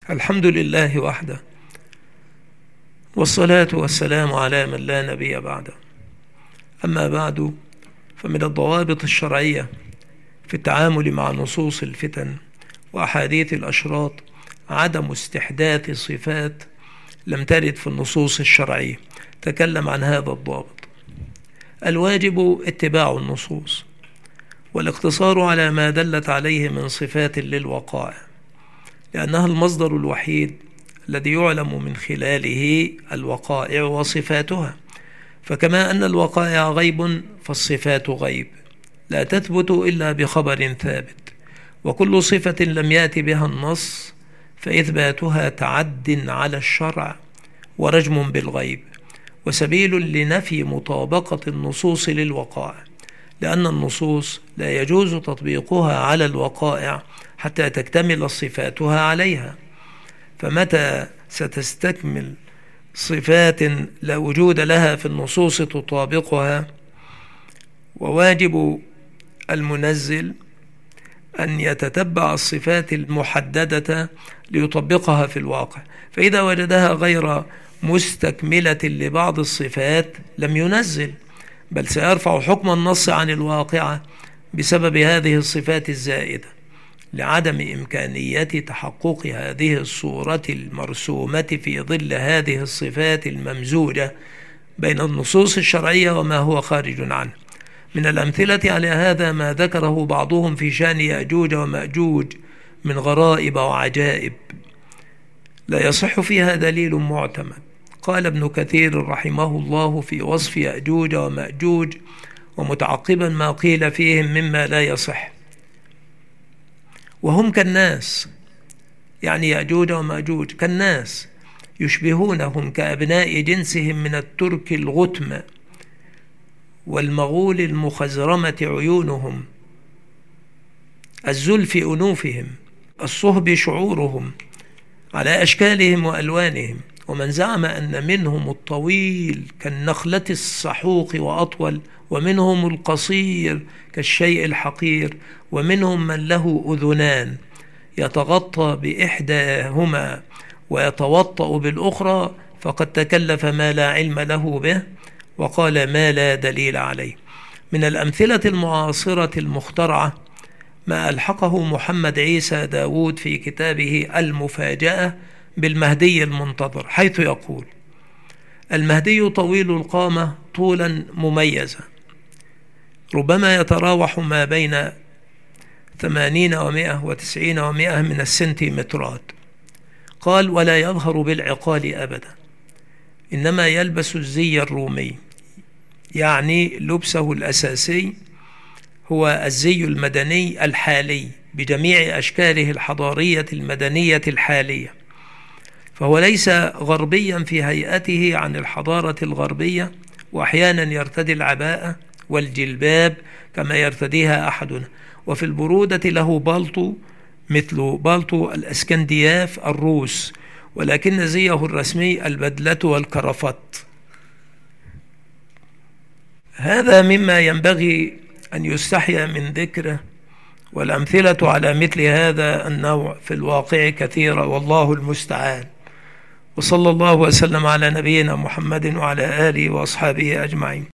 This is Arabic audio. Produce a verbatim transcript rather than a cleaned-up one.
الحمد لله وحده، والصلاة والسلام على من لا نبي بعده. أما بعد، فمن الضوابط الشرعية في التعامل مع نصوص الفتن وأحاديث الأشراط عدم استحداث صفات لم ترد في النصوص الشرعية. تكلم عن هذا الضابط. الواجب اتباع النصوص والاقتصار على ما دلت عليه من صفات للوقائع، لأنها المصدر الوحيد الذي يعلم من خلاله الوقائع وصفاتها. فكما أن الوقائع غيب فالصفات غيب لا تثبت إلا بخبر ثابت، وكل صفة لم يأت بها النص فإثباتها تعد على الشرع ورجم بالغيب، وسبيل لنفي مطابقة النصوص للوقائع، لأن النصوص لا يجوز تطبيقها على الوقائع حتى تكتمل صفاتها عليها. فمتى ستستكمل صفات لا وجود لها في النصوص تطابقها؟ وواجب المنزل أن يتتبع الصفات المحددة ليطبقها في الواقع، فإذا وجدها غير مستكملة لبعض الصفات لم ينزل، بل سيرفع حكم النص عن الواقعة بسبب هذه الصفات الزائدة، لعدم إمكانية تحقق هذه الصورة المرسومة في ظل هذه الصفات الممزوجة بين النصوص الشرعية وما هو خارج عنه. من الأمثلة على هذا ما ذكره بعضهم في شأن يأجوج ومأجوج من غرائب وعجائب لا يصح فيها دليل معتمد. قال ابن كثير رحمه الله في وصف يأجوج ومأجوج ومتعقبا ما قيل فيهم مما لا يصح: وهم كالناس، يعني يأجوج ومأجوج كالناس، يشبهونهم كأبناء جنسهم من الترك الغتم والمغول المخزرمة عيونهم، الزلف أنوفهم، الصهب شعورهم، على أشكالهم وألوانهم. ومن زعم أن منهم الطويل كالنخلة السحوق وأطول، ومنهم القصير كالشيء الحقير، ومنهم من له أذنان يتغطى بإحداهما ويتوطأ بالأخرى، فقد تكلف ما لا علم له به وقال ما لا دليل عليه. من الأمثلة المعاصرة المخترعة ما ألحقه محمد عيسى داود في كتابه المفاجأة بالمهدي المنتظر، حيث يقول: المهدي طويل القامة طولا مميزا، ربما يتراوح ما بين ثمانين ومائة وتسعين ومائة من السنتيمترات. قال: ولا يظهر بالعقال أبدا، إنما يلبس الزي الرومي، يعني لبسه الأساسي هو الزي المدني الحالي بجميع أشكاله الحضارية المدنية الحالية، فهو ليس غربيا في هيئته عن الحضارة الغربية، وأحيانا يرتدي العباءة والجلباب كما يرتديها أحدنا، وفي البرودة له بالطو مثل بالطو الأسكندياف الروس، ولكن زيه الرسمي البدلة والكرافت. هذا مما ينبغي أن يستحيا من ذكره، والأمثلة على مثل هذا النوع في الواقع كثيرة، والله المستعان. وصلى الله وسلم على نبينا محمد وعلى آله وأصحابه أجمعين.